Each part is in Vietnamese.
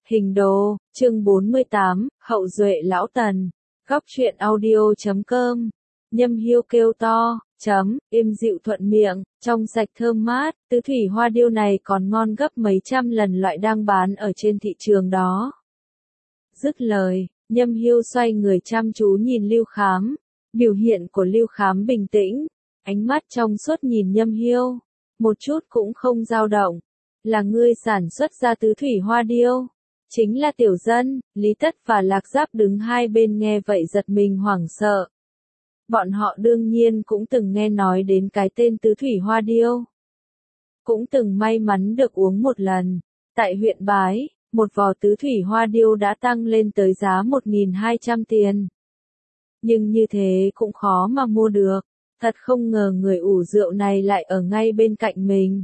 Hình đồ, chương 48, Hậu duệ lão tần. Góc truyện audio.com. Nhâm Hiêu kêu to, êm dịu thuận miệng, trong sạch thơm mát, tứ thủy hoa điêu này còn ngon gấp mấy trăm lần loại đang bán ở trên thị trường đó. Dứt lời, Nhâm Hiêu xoay người chăm chú nhìn Lưu Khám. Biểu hiện của Lưu Khám bình tĩnh, ánh mắt trong suốt nhìn Nhâm Hiêu, một chút cũng không dao động. Là ngươi sản xuất ra tứ thủy hoa điêu? Chính là tiểu dân. Lý Tất và Lạc Giáp đứng hai bên nghe vậy giật mình hoảng sợ. Bọn họ đương nhiên cũng từng nghe nói đến cái tên tứ thủy hoa điêu. Cũng từng may mắn được uống một lần. Tại huyện Bái, một vò tứ thủy hoa điêu đã tăng lên tới giá 1.200 tiền. Nhưng như thế cũng khó mà mua được. Thật không ngờ người ủ rượu này lại ở ngay bên cạnh mình.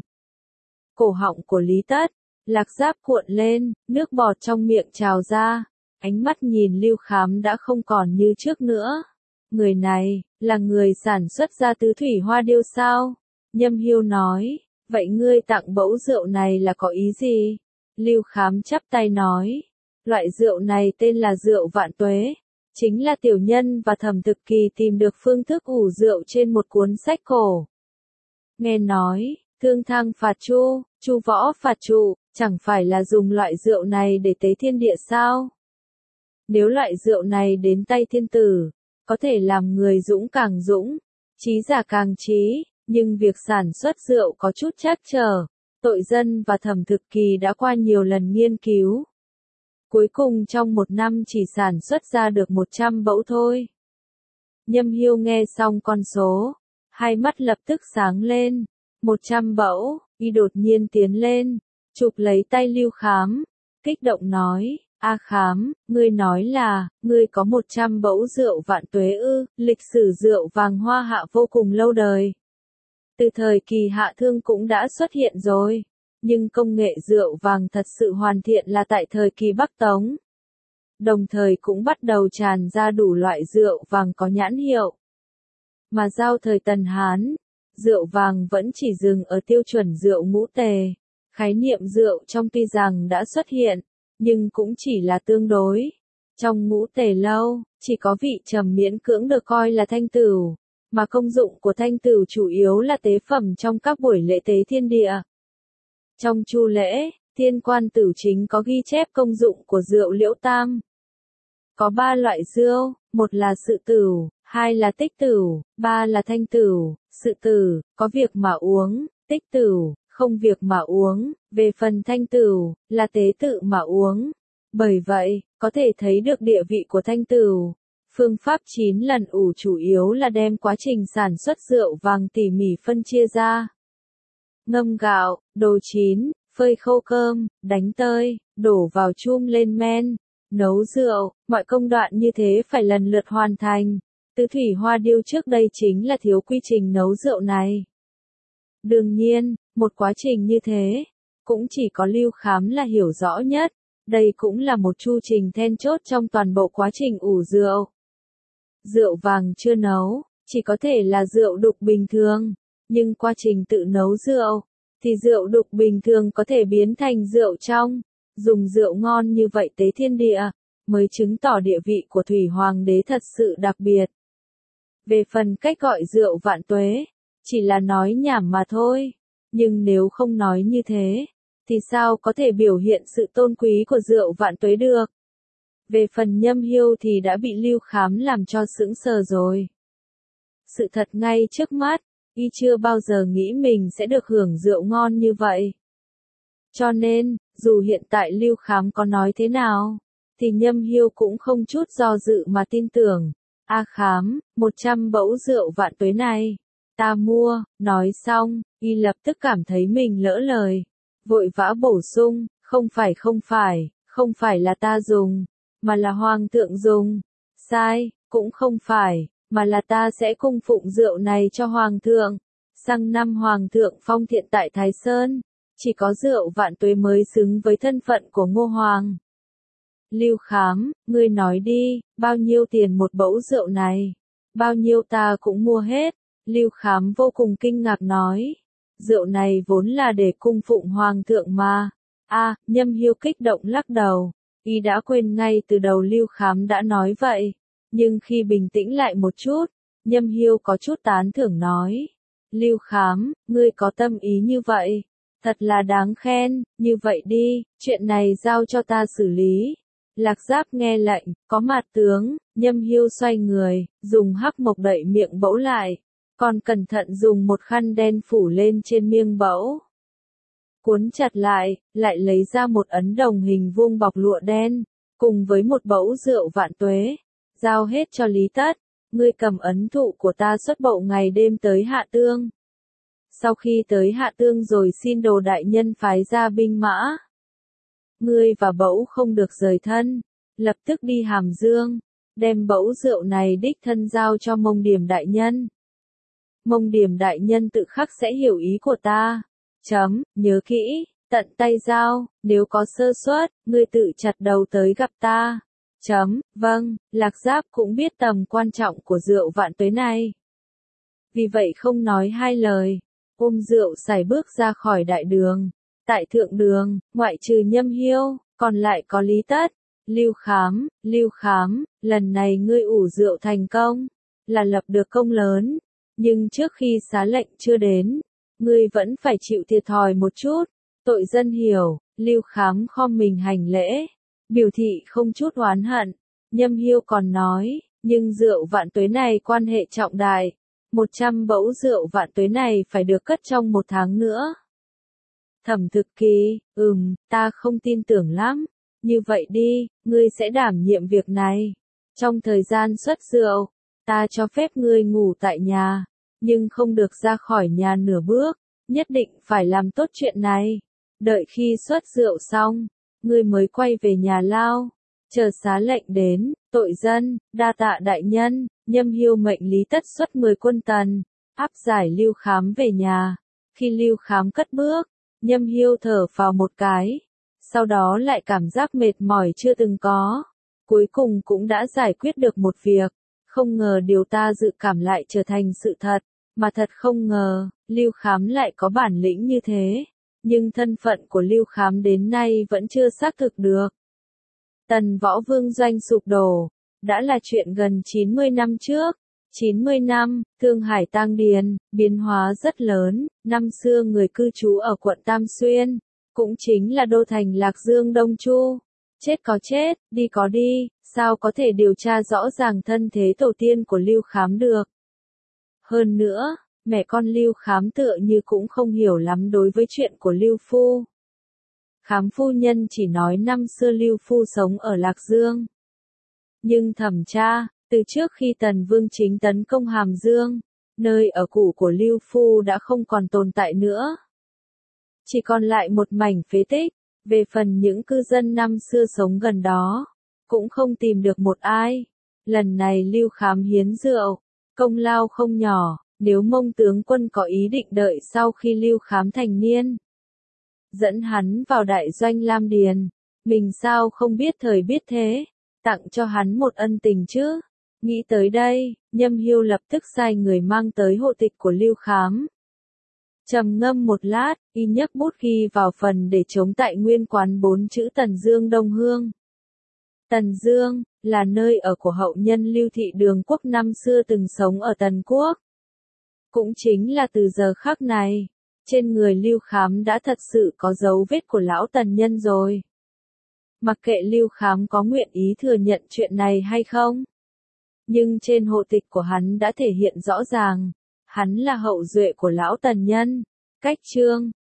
Cổ họng của Lý Tất, Lạc Giáp cuộn lên, nước bọt trong miệng trào ra. Ánh mắt nhìn Lưu Khám đã không còn như trước nữa. Người này, là người sản xuất ra tứ thủy hoa điêu sao? Nhâm Hiêu nói, vậy ngươi tặng bẫu rượu này là có ý gì? Lưu Khám chắp tay nói, loại rượu này tên là rượu vạn tuế. Chính là tiểu nhân và Thẩm Thực Kỳ tìm được phương thức ủ rượu trên một cuốn sách cổ. Nghe nói, Thương Thang phạt Chu, Chu Võ phạt Trụ, chẳng phải là dùng loại rượu này để tế thiên địa sao? Nếu loại rượu này đến tay thiên tử, có thể làm người dũng càng dũng, trí giả càng trí, nhưng việc sản xuất rượu có chút trắc trở. Tội dân và Thẩm Thực Kỳ đã qua nhiều lần nghiên cứu. Cuối cùng trong một năm chỉ sản xuất ra được 100 bẫu thôi. Nhâm Hiêu nghe xong con số, hai mắt lập tức sáng lên. 100 bẫu, y đột nhiên tiến lên, chụp lấy tay Lưu Khám, kích động nói, A Khám, ngươi nói là, ngươi có 100 bẫu rượu vạn tuế ư? Lịch sử rượu vàng Hoa Hạ vô cùng lâu đời. Từ thời kỳ Hạ Thương cũng đã xuất hiện rồi. Nhưng công nghệ rượu vàng thật sự hoàn thiện là tại thời kỳ Bắc Tống. Đồng thời cũng bắt đầu tràn ra đủ loại rượu vàng có nhãn hiệu. Mà giao thời Tần Hán, rượu vàng vẫn chỉ dừng ở tiêu chuẩn rượu ngũ tề. Khái niệm rượu trong tuy rằng đã xuất hiện, nhưng cũng chỉ là tương đối. Trong ngũ tề lâu, chỉ có vị trầm miễn cưỡng được coi là thanh tửu, mà công dụng của thanh tửu chủ yếu là tế phẩm trong các buổi lễ tế thiên địa. Trong chu lễ, thiên quan tử chính có ghi chép công dụng của rượu liễu tam. Có 3 loại rượu, một là sự tửu, 2 là tích tửu, 3 là thanh tửu. Sự tửu, có việc mà uống, tích tửu, không việc mà uống, về phần thanh tửu, là tế tự mà uống. Bởi vậy, có thể thấy được địa vị của thanh tửu. Phương pháp 9 lần ủ chủ yếu là đem quá trình sản xuất rượu vàng tỉ mỉ phân chia ra. Ngâm gạo, đồ chín, phơi khô cơm, đánh tơi, đổ vào chum lên men, nấu rượu, mọi công đoạn như thế phải lần lượt hoàn thành. Tứ thủy hoa điêu trước đây chính là thiếu quy trình nấu rượu này. Đương nhiên, một quá trình như thế, cũng chỉ có Lưu Khám là hiểu rõ nhất. Đây cũng là một chu trình then chốt trong toàn bộ quá trình ủ rượu. Rượu vàng chưa nấu, chỉ có thể là rượu đục bình thường. Nhưng quá trình tự nấu rượu, thì rượu đục bình thường có thể biến thành rượu trong. Dùng rượu ngon như vậy tế thiên địa, mới chứng tỏ địa vị của Thủy Hoàng đế thật sự đặc biệt. Về phần cách gọi rượu vạn tuế, chỉ là nói nhảm mà thôi. Nhưng nếu không nói như thế, thì sao có thể biểu hiện sự tôn quý của rượu vạn tuế được? Về phần Nhâm Hiêu thì đã bị Lưu Khám làm cho sững sờ rồi. Sự thật ngay trước mắt, y chưa bao giờ nghĩ mình sẽ được hưởng rượu ngon như vậy. Cho nên, dù hiện tại Lưu Khám có nói thế nào, thì Nhâm Hiêu cũng không chút do dự mà tin tưởng. A Khám, 100 bẫu rượu vạn tuế này, ta mua. Nói xong, y lập tức cảm thấy mình lỡ lời. Vội vã bổ sung, không phải là ta dùng, mà là Hoàng thượng dùng. Sai, cũng không phải, mà là ta sẽ cung phụng rượu này cho Hoàng thượng. Sang năm Hoàng thượng phong thiện tại Thái Sơn, chỉ có rượu vạn tuế mới xứng với thân phận của Ngô Hoàng. Lưu Khám, ngươi nói đi, bao nhiêu tiền một bẫu rượu này? Bao nhiêu ta cũng mua hết. Lưu Khám vô cùng kinh ngạc nói. Rượu này vốn là để cung phụng Hoàng thượng mà. Nhâm Hiêu kích động lắc đầu. Y đã quên ngay từ đầu Lưu Khám đã nói vậy. Nhưng khi bình tĩnh lại một chút, Nhâm Hiêu có chút tán thưởng nói. Lưu Khám, ngươi có tâm ý như vậy. Thật là đáng khen, như vậy đi, chuyện này giao cho ta xử lý. Lạc Giáp nghe lệnh, có mặt tướng, Nhâm Hiêu xoay người, dùng hắc mộc đậy miệng bẫu lại. Còn cẩn thận dùng một khăn đen phủ lên trên miệng bẫu. Cuốn chặt lại lấy ra một ấn đồng hình vuông bọc lụa đen, cùng với một bẫu rượu vạn tuế. Giao hết cho Lý Tất, ngươi cầm ấn thụ của ta xuất bộ ngày đêm tới Hạ Tương. Sau khi tới Hạ Tương rồi xin Đồ đại nhân phái ra binh mã. Ngươi và bẫu không được rời thân, lập tức đi Hàm Dương, đem bẫu rượu này đích thân giao cho Mông Điểm đại nhân. Mông Điểm đại nhân tự khắc sẽ hiểu ý của ta. Nhớ kỹ, tận tay giao, nếu có sơ suất, ngươi tự chặt đầu tới gặp ta. Vâng, Lạc Giáp cũng biết tầm quan trọng của rượu vạn tuế này. Vì vậy không nói hai lời, ôm rượu sải bước ra khỏi đại đường. Tại thượng đường, ngoại trừ Nhâm Hiêu, còn lại có Lý Tất. Lưu Khám, lần này ngươi ủ rượu thành công, là lập được công lớn. Nhưng trước khi xá lệnh chưa đến, ngươi vẫn phải chịu thiệt thòi một chút. Tội dân hiểu, Lưu Khám khom mình hành lễ, biểu thị không chút oán hận. Nhâm Hiêu còn nói, nhưng rượu vạn tuế này quan hệ trọng đại. 100 bẫu rượu vạn tuế này phải được cất trong 1 tháng nữa. Thẩm Thực Kỳ, ta không tin tưởng lắm. Như vậy đi, ngươi sẽ đảm nhiệm việc này. Trong thời gian xuất rượu, ta cho phép ngươi ngủ tại nhà, nhưng không được ra khỏi nhà nửa bước, nhất định phải làm tốt chuyện này. Đợi khi xuất rượu xong, ngươi mới quay về nhà lao, chờ xá lệnh đến. Tội dân, đa tạ đại nhân. Nhâm Hiêu mệnh Lý Tất xuất 10 quân tần, áp giải Lưu Khám về nhà. Khi Lưu Khám cất bước, Nhâm Hiêu thở phào một cái, sau đó lại cảm giác mệt mỏi chưa từng có. Cuối cùng cũng đã giải quyết được một việc, không ngờ điều ta dự cảm lại trở thành sự thật, mà thật không ngờ, Lưu Khám lại có bản lĩnh như thế. Nhưng thân phận của Lưu Khám đến nay vẫn chưa xác thực được. Tần Võ Vương doanh sụp đổ, đã là chuyện gần 90 năm trước. 90 năm, Thương Hải Tang Điền, biến hóa rất lớn. Năm xưa người cư trú ở quận Tam Xuyên, cũng chính là đô thành Lạc Dương Đông Chu. Chết có chết, đi có đi, sao có thể điều tra rõ ràng thân thế tổ tiên của Lưu Khám được. Hơn nữa, mẹ con Lưu Khám tựa như cũng không hiểu lắm đối với chuyện của Lưu Phu. Khám phu nhân chỉ nói năm xưa Lưu Phu sống ở Lạc Dương. Nhưng thẩm tra, từ trước khi Tần Vương chính tấn công Hàm Dương, nơi ở cũ của Lưu Phu đã không còn tồn tại nữa. Chỉ còn lại một mảnh phế tích. Về phần những cư dân năm xưa sống gần đó, cũng không tìm được một ai. Lần này Lưu Khám hiến rượu, công lao không nhỏ. Nếu Mông tướng quân có ý định đợi sau khi Lưu Khám thành niên, dẫn hắn vào đại doanh Lam Điền, mình sao không biết thời biết thế, tặng cho hắn một ân tình chứ. Nghĩ tới đây, Nhâm Hiêu lập tức sai người mang tới hộ tịch của Lưu Khám. Trầm ngâm một lát, y nhấc bút ghi vào phần để chống tại nguyên quán 4 chữ Tần Dương Đông Hương. Tần Dương là nơi ở của hậu nhân Lưu Thị Đường Quốc năm xưa từng sống ở Tần Quốc. Cũng chính là từ giờ khắc này, trên người Lưu Khám đã thật sự có dấu vết của lão Tần nhân rồi. Mặc kệ Lưu Khám có nguyện ý thừa nhận chuyện này hay không, nhưng trên hộ tịch của hắn đã thể hiện rõ ràng, hắn là hậu duệ của lão Tần nhân. Cách chương